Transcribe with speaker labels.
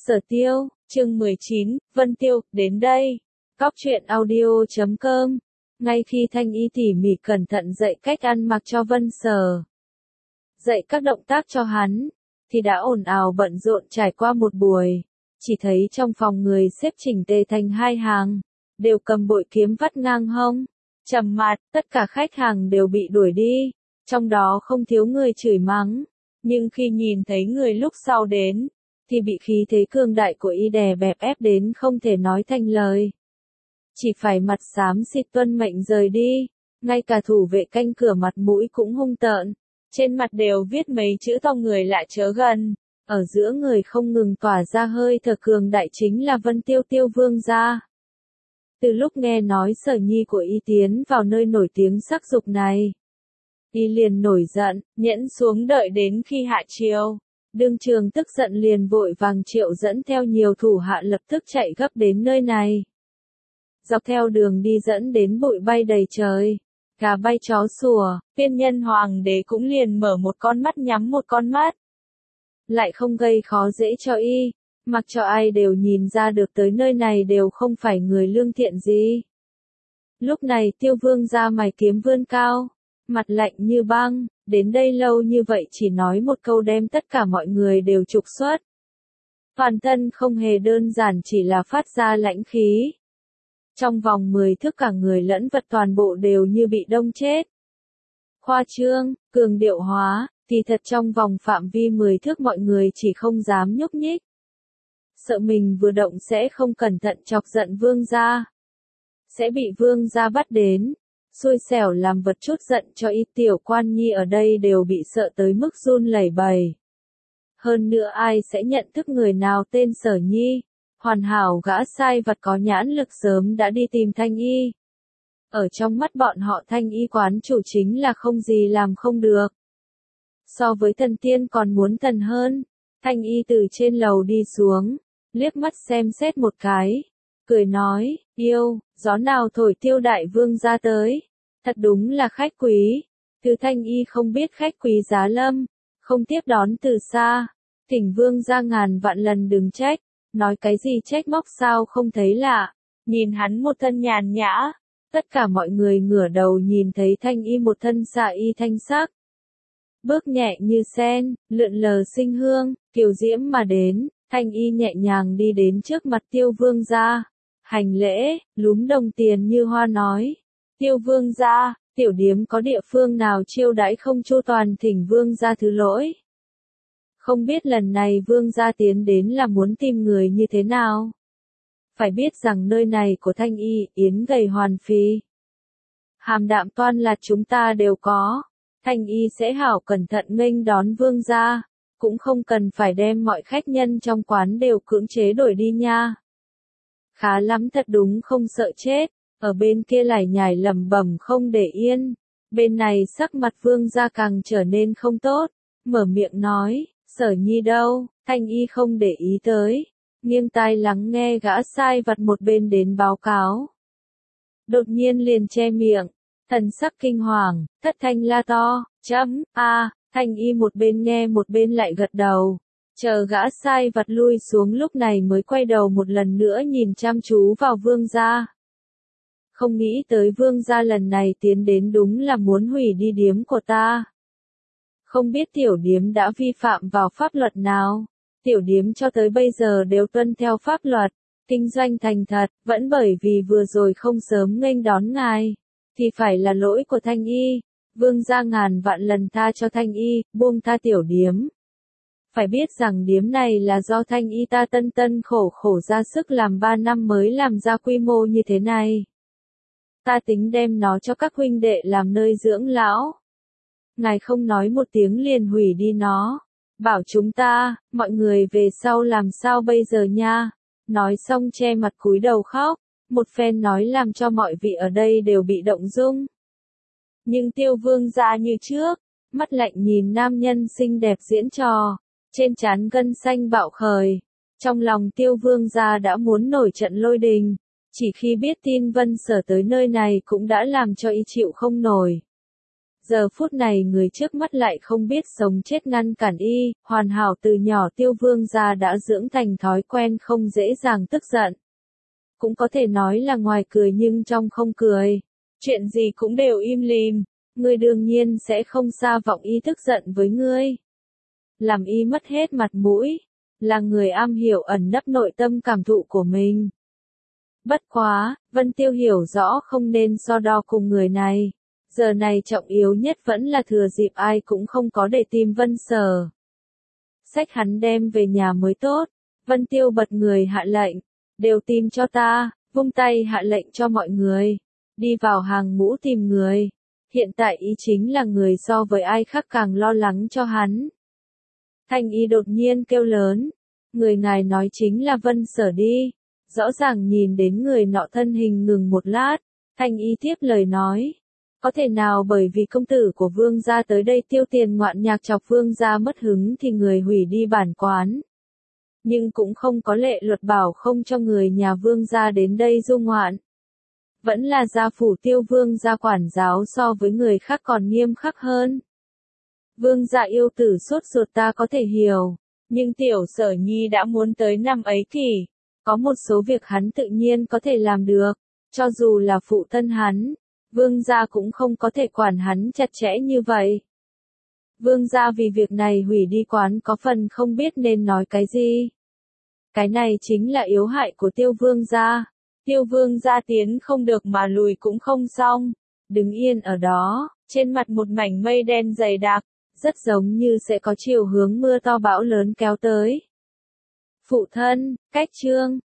Speaker 1: Sở Tiêu, chương 19, Vân Tiêu, đến đây. Cóc truyện audio.com. Ngay khi Thanh Y tỉ mỉ cẩn thận dạy cách ăn mặc cho Vân Sở, dạy các động tác cho hắn, thì đã ồn ào bận rộn trải qua một buổi. Chỉ thấy trong phòng người xếp chỉnh tề thành hai hàng, đều cầm bội kiếm vắt ngang hông, trầm mặt, tất cả khách hàng đều bị đuổi đi, trong đó không thiếu người chửi mắng. Nhưng khi nhìn thấy người lúc sau đến, thì bị khí thế cường đại của y đè bẹp ép đến không thể nói thành lời. Chỉ phải mặt xám xịt tuân mệnh rời đi, ngay cả thủ vệ canh cửa mặt mũi cũng hung tợn, trên mặt đều viết mấy chữ to người lạ chớ gần. Ở giữa người không ngừng tỏa ra hơi thở cường đại chính là Vân Tiêu Tiêu vương gia. Từ lúc nghe nói Sở Nhi của y tiến vào nơi nổi tiếng sắc dục này, y liền nổi giận, nhẫn xuống đợi đến khi hạ chiều. Đương trường tức giận liền vội vàng triệu dẫn theo nhiều thủ hạ lập tức chạy gấp đến nơi này. Dọc theo đường đi dẫn đến bụi bay đầy trời, gà bay chó sủa, tiên nhân hoàng đế cũng liền mở một con mắt nhắm một con mắt. Lại không gây khó dễ cho y, mặc cho ai đều nhìn ra được tới nơi này đều không phải người lương thiện gì. Lúc này Tiêu vương ra mày kiếm vươn cao, mặt lạnh như băng, đến đây lâu như vậy chỉ nói một câu đem tất cả mọi người đều trục xuất. Toàn thân không hề đơn giản chỉ là phát ra lãnh khí. Trong vòng 10 thước cả người lẫn vật toàn bộ đều như bị đông chết. Khoa trương, cường điệu hóa, thì thật trong vòng phạm vi 10 thước mọi người chỉ không dám nhúc nhích. Sợ mình vừa động sẽ không cẩn thận chọc giận vương gia, sẽ bị vương gia bắt đến. Xui xẻo làm vật chút giận cho y tiểu quan nhi ở đây đều bị sợ tới mức run lẩy bẩy. Hơn nữa ai sẽ nhận thức người nào tên Sở Nhi, hoàn hảo gã sai vặt có nhãn lực sớm đã đi tìm Thanh Y. Ở trong mắt bọn họ Thanh Y quán chủ chính là không gì làm không được. So với thần tiên còn muốn thần hơn. Thanh Y từ trên lầu đi xuống, liếc mắt xem xét một cái, cười nói, yêu, gió nào thổi Tiêu đại vương ra tới, thật đúng là khách quý. Từ Thanh Y không biết khách quý giá lâm, không tiếp đón từ xa, thỉnh vương ra ngàn vạn lần đừng trách, nói cái gì trách móc sao không thấy lạ, nhìn hắn một thân nhàn nhã, tất cả mọi người ngửa đầu nhìn thấy Thanh Y một thân xạ y thanh sắc. Bước nhẹ như sen, lượn lờ sinh hương, kiều diễm mà đến, Thanh Y nhẹ nhàng đi đến trước mặt Tiêu vương gia, hành lễ, lúm đồng tiền như hoa nói, Tiêu vương gia, tiểu điếm có địa phương nào chiêu đãi không chu toàn thỉnh vương gia thứ lỗi. Không biết lần này vương gia tiến đến là muốn tìm người như thế nào. Phải biết rằng nơi này của Thanh Y, yến gầy hoàn phi. Hàm đạm toan là chúng ta đều có. Thanh Y sẽ hảo cẩn thận nghênh đón vương gia, cũng không cần phải đem mọi khách nhân trong quán đều cưỡng chế đổi đi nha. Khá lắm thật đúng không sợ chết, ở bên kia lải nhải lẩm bẩm không để yên. Bên này sắc mặt vương gia càng trở nên không tốt, mở miệng nói, Sở Nhi đâu, Thanh Y không để ý tới, nghiêng tai lắng nghe gã sai vặt một bên đến báo cáo. Đột nhiên liền che miệng, thần sắc kinh hoàng, thất thanh la to, Thanh Y một bên nghe một bên lại gật đầu, chờ gã sai vặt lui xuống lúc này mới quay đầu một lần nữa nhìn chăm chú vào vương gia. Không nghĩ tới vương gia lần này tiến đến đúng là muốn hủy đi điếm của ta. Không biết tiểu điếm đã vi phạm vào pháp luật nào, tiểu điếm cho tới bây giờ đều tuân theo pháp luật, kinh doanh thành thật, vẫn bởi vì vừa rồi không sớm nghênh đón ngài, thì phải là lỗi của Thanh Y, vương gia ngàn vạn lần tha cho Thanh Y, buông tha tiểu điếm. Phải biết rằng điếm này là do Thanh Y ta tân tân khổ khổ ra sức làm 3 năm mới làm ra quy mô như thế này. Ta tính đem nó cho các huynh đệ làm nơi dưỡng lão. Ngài không nói một tiếng liền hủy đi nó. Bảo chúng ta, mọi người về sau làm sao bây giờ nha. Nói xong che mặt cúi đầu khóc. Một phen nói làm cho mọi vị ở đây đều bị động dung. Nhưng Tiêu vương gia như trước, mắt lạnh nhìn nam nhân xinh đẹp diễn trò. Trên trán gân xanh bạo khởi. Trong lòng Tiêu vương gia đã muốn nổi trận lôi đình. Chỉ khi biết tin Vân Sở tới nơi này cũng đã làm cho y chịu không nổi. Giờ phút này người trước mắt lại không biết sống chết ngăn cản y, hoàn hảo từ nhỏ Tiêu Vương gia đã dưỡng thành thói quen không dễ dàng tức giận. Cũng có thể nói là ngoài cười nhưng trong không cười. Chuyện gì cũng đều im lìm, ngươi đương nhiên sẽ không xa vọng y tức giận với ngươi. Làm y mất hết mặt mũi, là người am hiểu ẩn nấp nội tâm cảm thụ của mình. Bất quá, Vân Tiêu hiểu rõ không nên so đo cùng người này. Giờ này trọng yếu nhất vẫn là thừa dịp ai cũng không có để tìm Vân Sở. Xách hắn đem về nhà mới tốt. Vân Tiêu bật người hạ lệnh, đều tìm cho ta, vung tay hạ lệnh cho mọi người. Đi vào hàng ngũ tìm người. Hiện tại ý chính là người so với ai khác càng lo lắng cho hắn. Thanh y đột nhiên kêu lớn. Người ngài nói chính là Vân Sở đi. Rõ ràng nhìn đến người nọ thân hình ngừng một lát. Thanh y tiếp lời nói. Có thể nào bởi vì công tử của vương gia tới đây tiêu tiền ngoạn nhạc chọc vương gia mất hứng thì người hủy đi bản quán. Nhưng cũng không có lệ luật bảo không cho người nhà vương gia đến đây du ngoạn. Vẫn là gia phủ Tiêu vương gia quản giáo so với người khác còn nghiêm khắc hơn. Vương gia yêu tử sốt ruột ta có thể hiểu, nhưng tiểu Sở nhi đã muốn tới năm ấy kỷ. Có một số việc hắn tự nhiên có thể làm được, cho dù là phụ thân hắn. Vương gia cũng không có thể quản hắn chặt chẽ như vậy. Vương gia vì việc này hủy đi quán có phần không biết nên nói cái gì. Cái này chính là yếu hại của Tiêu vương gia. Tiêu vương gia tiến không được mà lùi cũng không xong. Đứng yên ở đó, trên mặt một mảnh mây đen dày đặc, rất giống như sẽ có chiều hướng mưa to bão lớn kéo tới. Phụ thân, cách chương